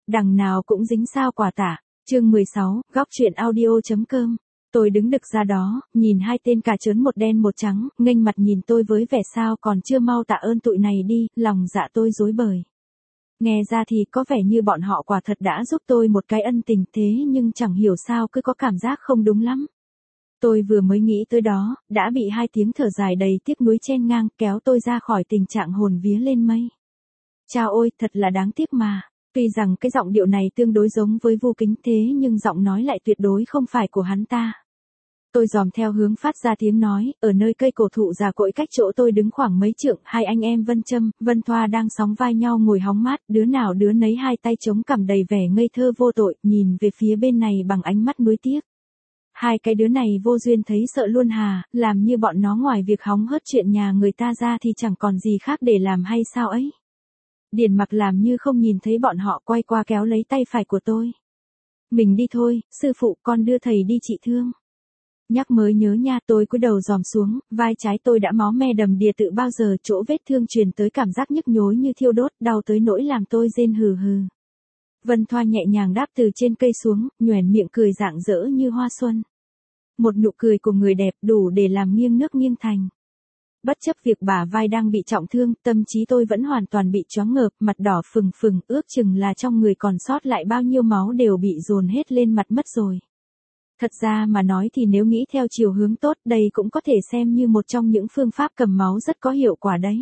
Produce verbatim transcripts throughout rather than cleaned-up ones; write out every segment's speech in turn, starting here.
đằng nào cũng dính sao quả tả. Chương mười sáu, góc truyện audio.com. Tôi đứng đực ra đó, nhìn hai tên cà trớn một đen một trắng, nghênh mặt nhìn tôi với vẻ sao còn chưa mau tạ ơn tụi này đi, lòng dạ tôi rối bời. Nghe ra thì có vẻ như bọn họ quả thật đã giúp tôi một cái ân tình, thế nhưng chẳng hiểu sao cứ có cảm giác không đúng lắm. Tôi vừa mới nghĩ tới đó, đã bị hai tiếng thở dài đầy tiếc nuối chen ngang kéo tôi ra khỏi tình trạng hồn vía lên mây. Chao ôi, thật là đáng tiếc mà. Tuy rằng cái giọng điệu này tương đối giống với Vu Kính thế nhưng giọng nói lại tuyệt đối không phải của hắn ta. Tôi dòm theo hướng phát ra tiếng nói, ở nơi cây cổ thụ già cỗi cách chỗ tôi đứng khoảng mấy trượng, hai anh em Vân Trâm, Vân Thoa đang sóng vai nhau ngồi hóng mát, đứa nào đứa nấy hai tay chống cằm đầy vẻ ngây thơ vô tội, nhìn về phía bên này bằng ánh mắt nuối tiếc. Hai cái đứa này vô duyên thấy sợ luôn hà, làm như bọn nó ngoài việc hóng hớt chuyện nhà người ta ra thì chẳng còn gì khác để làm hay sao ấy. Điền Mặc làm như không nhìn thấy bọn họ, quay qua kéo lấy tay phải của tôi. Mình đi thôi, sư phụ, con đưa thầy đi trị thương. Nhắc mới nhớ nha, tôi cúi đầu dòm xuống, vai trái tôi đã máu me đầm đìa từ bao giờ, chỗ vết thương truyền tới cảm giác nhức nhối như thiêu đốt, đau tới nỗi làm tôi rên hừ hừ. Vân Thoa nhẹ nhàng đáp từ trên cây xuống, nhoẻn miệng cười rạng rỡ như hoa xuân. Một nụ cười của người đẹp đủ để làm nghiêng nước nghiêng thành. Bất chấp việc bả vai đang bị trọng thương, tâm trí tôi vẫn hoàn toàn bị choáng ngợp, mặt đỏ phừng phừng, ước chừng là trong người còn sót lại bao nhiêu máu đều bị dồn hết lên mặt mất rồi. Thật ra mà nói thì nếu nghĩ theo chiều hướng tốt, đây cũng có thể xem như một trong những phương pháp cầm máu rất có hiệu quả đấy.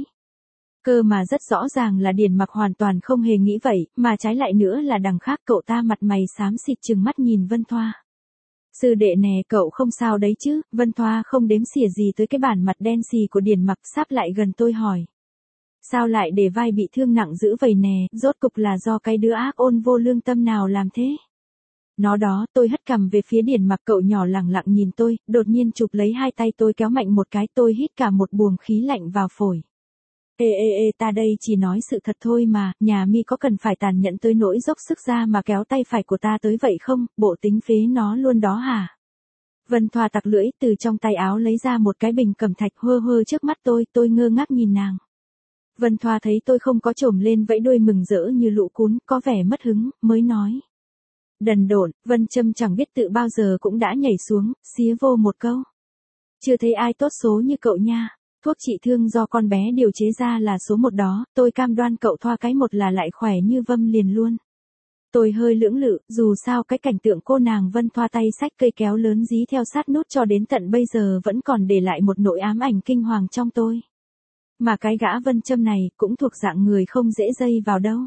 Cơ mà rất rõ ràng là Điền Mặc hoàn toàn không hề nghĩ vậy, mà trái lại nữa là đằng khác cậu ta mặt mày xám xịt trừng mắt nhìn Vân Thoa. Sư đệ nè, cậu không sao đấy chứ? Vân Thoa không đếm xỉa gì tới cái bản mặt đen xì của Điền Mặc, sáp lại gần tôi hỏi. Sao lại để vai bị thương nặng dữ vậy nè, rốt cục là do cái đứa ác ôn vô lương tâm nào làm thế? Nó đó, tôi hất cằm về phía Điền Mặc, cậu nhỏ lẳng lặng nhìn tôi, đột nhiên chụp lấy hai tay tôi kéo mạnh một cái, tôi hít cả một buồng khí lạnh vào phổi. Ê ê ê, ta đây chỉ nói sự thật thôi mà, nhà mi có cần phải tàn nhẫn tới nỗi dốc sức ra mà kéo tay phải của ta tới vậy không, bộ tính phế nó luôn đó hả? Vân Thoa tặc lưỡi, từ trong tay áo lấy ra một cái bình cẩm thạch hơ hơ trước mắt tôi, tôi ngơ ngác nhìn nàng. Vân Thoa thấy tôi không có trồm lên vẫy đuôi mừng rỡ như lũ cún, có vẻ mất hứng, mới nói. Đần độn, Vân Trâm chẳng biết tự bao giờ cũng đã nhảy xuống, xía vô một câu. Chưa thấy ai tốt số như cậu nha. Thuốc trị thương do con bé điều chế ra là số một đó, tôi cam đoan cậu Thoa cái một là lại khỏe như vâm liền luôn. Tôi hơi lưỡng lự, dù sao cái cảnh tượng cô nàng Vân Thoa tay xách cây kéo lớn dí theo sát nút cho đến tận bây giờ vẫn còn để lại một nỗi ám ảnh kinh hoàng trong tôi. Mà cái gã Vân Trâm này cũng thuộc dạng người không dễ dây vào đâu.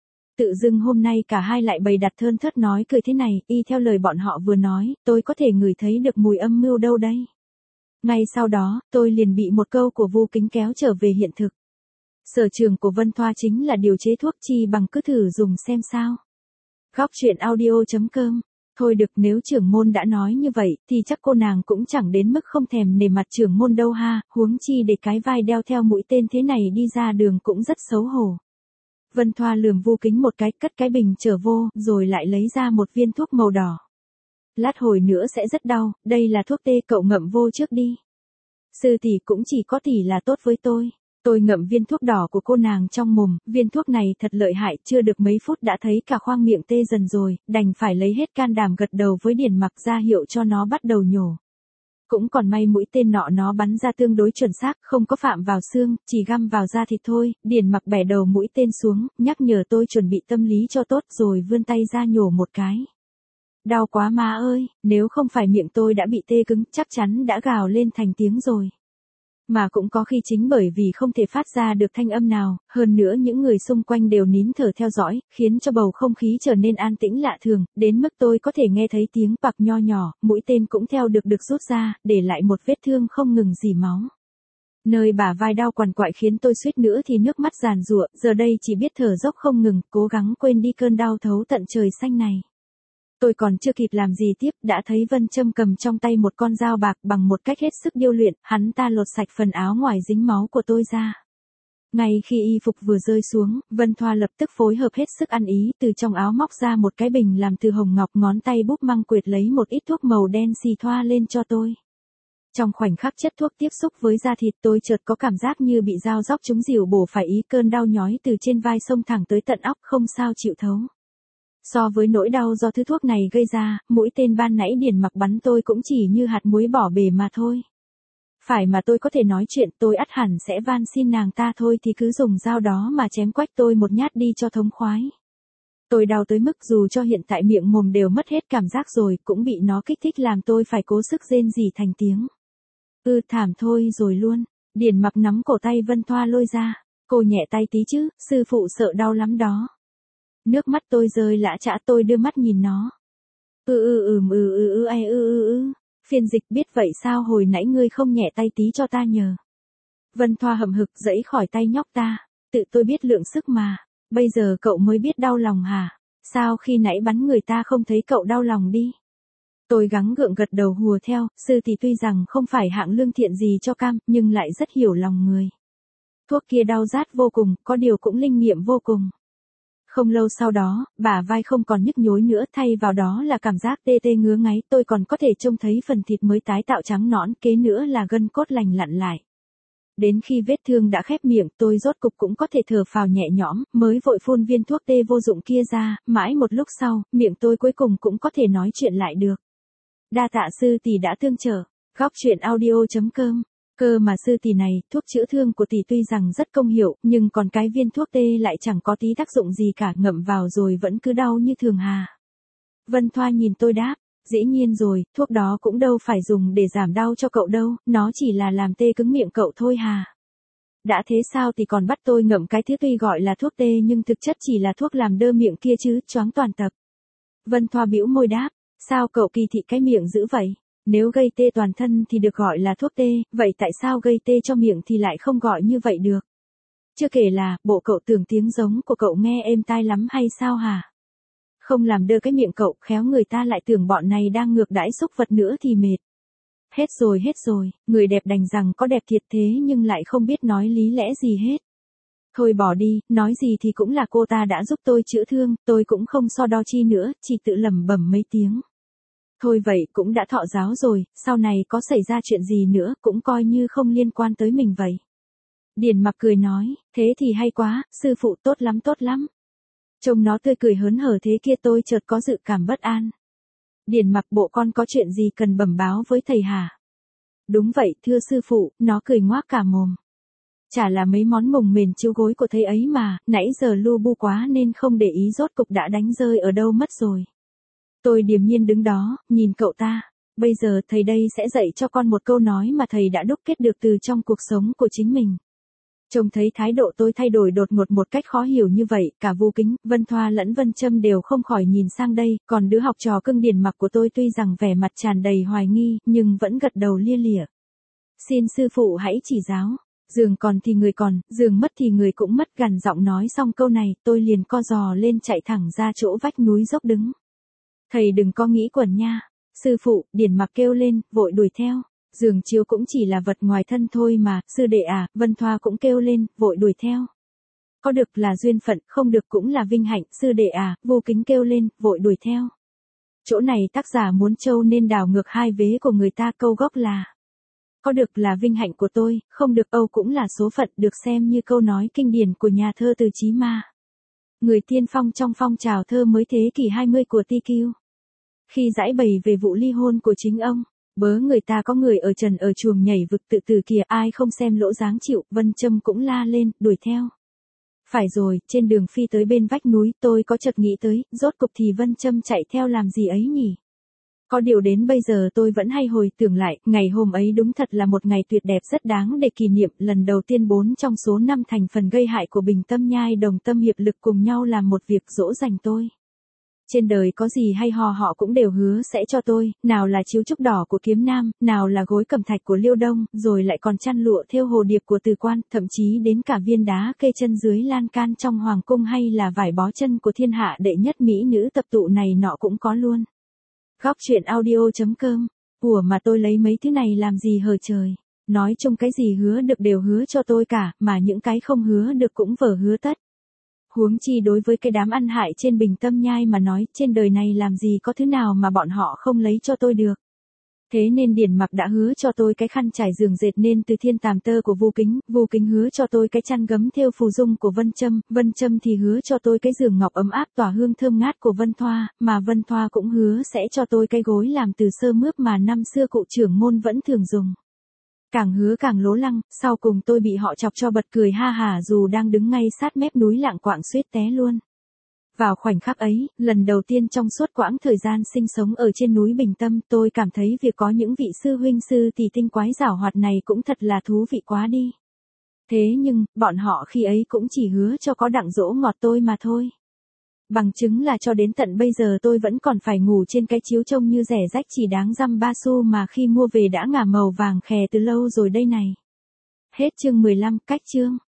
Tự dưng hôm nay cả hai lại bày đặt thơn thớt nói cười thế này, y theo lời bọn họ vừa nói, tôi có thể ngửi thấy được mùi âm mưu đâu đây. Ngay sau đó, tôi liền bị một câu của Vu Kính kéo trở về hiện thực. Sở trường của Vân Thoa chính là điều chế thuốc, chi bằng cứ thử dùng xem sao. Góc truyện audio.com. Thôi được, nếu trưởng môn đã nói như vậy, thì chắc cô nàng cũng chẳng đến mức không thèm nể mặt trưởng môn đâu ha, huống chi để cái vai đeo theo mũi tên thế này đi ra đường cũng rất xấu hổ. Vân Thoa lườm Vu Kính một cái, cất cái bình trở vô, rồi lại lấy ra một viên thuốc màu đỏ. Lát hồi nữa sẽ rất đau, đây là thuốc tê, cậu ngậm vô trước đi. Sư tỷ cũng chỉ có tỷ là tốt với tôi. Tôi ngậm viên thuốc đỏ của cô nàng trong mồm, viên thuốc này thật lợi hại, chưa được mấy phút đã thấy cả khoang miệng tê dần rồi, đành phải lấy hết can đảm gật đầu với Điền Mặc ra hiệu cho nó bắt đầu nhổ. Cũng còn may mũi tên nọ nó bắn ra tương đối chuẩn xác, không có phạm vào xương, chỉ găm vào da thịt thôi. Điền Mặc bẻ đầu mũi tên xuống, nhắc nhở tôi chuẩn bị tâm lý cho tốt rồi vươn tay ra nhổ một cái. Đau quá má ơi, nếu không phải miệng tôi đã bị tê cứng, chắc chắn đã gào lên thành tiếng rồi. Mà cũng có khi chính bởi vì không thể phát ra được thanh âm nào, hơn nữa những người xung quanh đều nín thở theo dõi, khiến cho bầu không khí trở nên an tĩnh lạ thường, đến mức tôi có thể nghe thấy tiếng bạc nho nhỏ, mũi tên cũng theo được được rút ra, để lại một vết thương không ngừng rỉ máu. Nơi bả vai đau quằn quại khiến tôi suýt nữa thì nước mắt giàn giụa, giờ đây chỉ biết thở dốc không ngừng, cố gắng quên đi cơn đau thấu tận trời xanh này. Tôi còn chưa kịp làm gì tiếp, đã thấy Vân Trâm cầm trong tay một con dao bạc bằng một cách hết sức điêu luyện, hắn ta lột sạch phần áo ngoài dính máu của tôi ra. Ngay khi y phục vừa rơi xuống, Vân Thoa lập tức phối hợp hết sức ăn ý, từ trong áo móc ra một cái bình làm từ hồng ngọc, ngón tay búp măng quệt lấy một ít thuốc màu đen xì thoa lên cho tôi. Trong khoảnh khắc chất thuốc tiếp xúc với da thịt, tôi chợt có cảm giác như bị dao róc trúng rìu bổ phải, ý cơn đau nhói từ trên vai xông thẳng tới tận óc, không sao chịu thấu. So với nỗi đau do thứ thuốc này gây ra, mũi tên ban nãy Điền Mặc bắn tôi cũng chỉ như hạt muối bỏ bể mà thôi. Phải mà tôi có thể nói chuyện, tôi ắt hẳn sẽ van xin nàng ta thôi thì cứ dùng dao đó mà chém quách tôi một nhát đi cho thống khoái. Tôi đau tới mức dù cho hiện tại miệng mồm đều mất hết cảm giác rồi, cũng bị nó kích thích làm tôi phải cố sức rên rỉ thành tiếng. Ừ thảm thôi rồi luôn. Điền Mặc nắm cổ tay Vân Thoa lôi ra. Cô nhẹ tay tí chứ, sư phụ sợ đau lắm đó. Nước mắt tôi rơi lã chã, tôi đưa mắt nhìn nó. Ừ ừ ừ ừ ừ ừ ai ừ ừ ừ. Phiên dịch biết vậy sao hồi nãy ngươi không nhẹ tay tí cho ta nhờ. Vân Thoa hậm hực giãy khỏi tay nhóc ta. Tự tôi biết lượng sức mà. Bây giờ cậu mới biết đau lòng hả? Sao khi nãy bắn người ta không thấy cậu đau lòng đi? Tôi gắng gượng gật đầu hùa theo, sư thì tuy rằng không phải hạng lương thiện gì cho cam, nhưng lại rất hiểu lòng người. Thuốc kia đau rát vô cùng, có điều cũng linh nghiệm vô cùng. Không lâu sau đó, bả vai không còn nhức nhối nữa, thay vào đó là cảm giác tê tê ngứa ngáy, tôi còn có thể trông thấy phần thịt mới tái tạo trắng nõn, kế nữa là gân cốt lành lặn lại. Đến khi vết thương đã khép miệng, tôi rốt cục cũng có thể thở phào nhẹ nhõm, mới vội phun viên thuốc tê vô dụng kia ra, mãi một lúc sau, miệng tôi cuối cùng cũng có thể nói chuyện lại được. Đa tạ sư tỷ đã tương trợ. Góc truyện audio chấm com. Cơ mà sư tỷ này, thuốc chữa thương của tỷ tuy rằng rất công hiệu, nhưng còn cái viên thuốc tê lại chẳng có tí tác dụng gì cả, ngậm vào rồi vẫn cứ đau như thường hà. Vân Thoa nhìn tôi đáp, dĩ nhiên rồi, thuốc đó cũng đâu phải dùng để giảm đau cho cậu đâu, nó chỉ là làm tê cứng miệng cậu thôi hà. Đã thế sao thì còn bắt tôi ngậm cái thứ tuy gọi là thuốc tê nhưng thực chất chỉ là thuốc làm đơ miệng kia chứ, choáng toàn tập. Vân Thoa bĩu môi đáp, sao cậu kỳ thị cái miệng dữ vậy? Nếu gây tê toàn thân thì được gọi là thuốc tê, vậy tại sao gây tê cho miệng thì lại không gọi như vậy được? Chưa kể là, bộ cậu tưởng tiếng giống của cậu nghe êm tai lắm hay sao hả? Không làm đơ cái miệng cậu, khéo người ta lại tưởng bọn này đang ngược đãi xúc vật nữa thì mệt. Hết rồi hết rồi, người đẹp đành rằng có đẹp thiệt thế nhưng lại không biết nói lý lẽ gì hết. Thôi bỏ đi, nói gì thì cũng là cô ta đã giúp tôi chữa thương, tôi cũng không so đo chi nữa, chỉ tự lẩm bẩm mấy tiếng. Thôi vậy cũng đã thọ giáo rồi, sau này có xảy ra chuyện gì nữa cũng coi như không liên quan tới mình vậy. Điền Mặc cười nói, thế thì hay quá, sư phụ tốt lắm tốt lắm. Trông nó tươi cười hớn hở thế kia tôi chợt có dự cảm bất an. Điền Mặc bộ con có chuyện gì cần bẩm báo với thầy hả? Đúng vậy thưa sư phụ, nó cười ngoác cả mồm. Chả là mấy món mồng mền chiếu gối của thầy ấy mà, nãy giờ lu bu quá nên không để ý rốt cục đã đánh rơi ở đâu mất rồi. Tôi điềm nhiên đứng đó, nhìn cậu ta. Bây giờ thầy đây sẽ dạy cho con một câu nói mà thầy đã đúc kết được từ trong cuộc sống của chính mình. Trông thấy thái độ tôi thay đổi đột ngột một cách khó hiểu như vậy, cả Vu Kính, Vân Thoa lẫn Vân Trâm đều không khỏi nhìn sang đây, còn đứa học trò cưng Điền Mặc của tôi tuy rằng vẻ mặt tràn đầy hoài nghi, nhưng vẫn gật đầu lia lịa. Xin sư phụ hãy chỉ giáo. Giường còn thì người còn, giường mất thì người cũng mất, gằn giọng nói xong câu này, tôi liền co giò lên chạy thẳng ra chỗ vách núi dốc đứng. Thầy đừng có nghĩ quẩn nha. Sư phụ, Điền Mặc kêu lên, vội đuổi theo. Giường chiếu cũng chỉ là vật ngoài thân thôi mà, sư đệ à, Vân Thoa cũng kêu lên, vội đuổi theo. Có được là duyên phận, không được cũng là vinh hạnh, sư đệ à, Vu Kính kêu lên, vội đuổi theo. Chỗ này tác giả muốn trâu nên đảo ngược hai vế của người ta, câu gốc là có được là vinh hạnh của tôi, không được âu cũng là số phận, được xem như câu nói kinh điển của nhà thơ Từ Chí Ma. Người tiên phong trong phong trào thơ mới thế kỷ hai mươi của Ti Kiu. Khi giải bày về vụ ly hôn của chính ông, bớ người ta có người ở trần ở chuồng nhảy vực tự tử kìa, ai không xem lỗ dáng chịu, Vân Trâm cũng la lên, đuổi theo. Phải rồi, trên đường phi tới bên vách núi, tôi có chợt nghĩ tới, rốt cục thì Vân Trâm chạy theo làm gì ấy nhỉ? Có điều đến bây giờ tôi vẫn hay hồi tưởng lại, ngày hôm ấy đúng thật là một ngày tuyệt đẹp rất đáng để kỷ niệm, lần đầu tiên bốn trong số năm thành phần gây hại của Bình Tâm Nhai đồng tâm hiệp lực cùng nhau làm một việc dỗ dành tôi. Trên đời có gì hay ho họ cũng đều hứa sẽ cho tôi, nào là chiếu trúc đỏ của Kiếm Nam, nào là gối cẩm thạch của Liêu Đông, rồi lại còn chăn lụa thêu hồ điệp của Từ Quan, thậm chí đến cả viên đá kê chân dưới lan can trong hoàng cung hay là vải bó chân của thiên hạ đệ nhất mỹ nữ tập tụ này nọ cũng có luôn. Góc truyện audio chấm com. Ủa mà tôi lấy mấy thứ này làm gì hờ trời. Nói chung cái gì hứa được đều hứa cho tôi cả, mà những cái không hứa được cũng vờ hứa tất. Huống chi đối với cái đám ăn hại trên Bình Tâm Nhai mà nói, trên đời này làm gì có thứ nào mà bọn họ không lấy cho tôi được. Thế nên Điển Mặc đã hứa cho tôi cái khăn trải giường dệt nên từ thiên tàm tơ của Vu Kính, Vu Kính hứa cho tôi cái chăn gấm thêu phù dung của Vân Trâm, Vân Trâm thì hứa cho tôi cái giường ngọc ấm áp tỏa hương thơm ngát của Vân Thoa, mà Vân Thoa cũng hứa sẽ cho tôi cái gối làm từ sơ mướp mà năm xưa cụ trưởng môn vẫn thường dùng. Càng hứa càng lố lăng, sau cùng tôi bị họ chọc cho bật cười ha hả dù đang đứng ngay sát mép núi lạng quạng suýt té luôn. Vào khoảnh khắc ấy, lần đầu tiên trong suốt quãng thời gian sinh sống ở trên núi Bình Tâm, tôi cảm thấy việc có những vị sư huynh sư tỷ tinh quái giảo hoạt này cũng thật là thú vị quá đi. Thế nhưng, bọn họ khi ấy cũng chỉ hứa cho có đặng dỗ ngọt tôi mà thôi. Bằng chứng là cho đến tận bây giờ tôi vẫn còn phải ngủ trên cái chiếu trông như rẻ rách chỉ đáng dăm ba xu mà khi mua về đã ngả màu vàng khè từ lâu rồi đây này. Hết chương mười lăm, cách chương.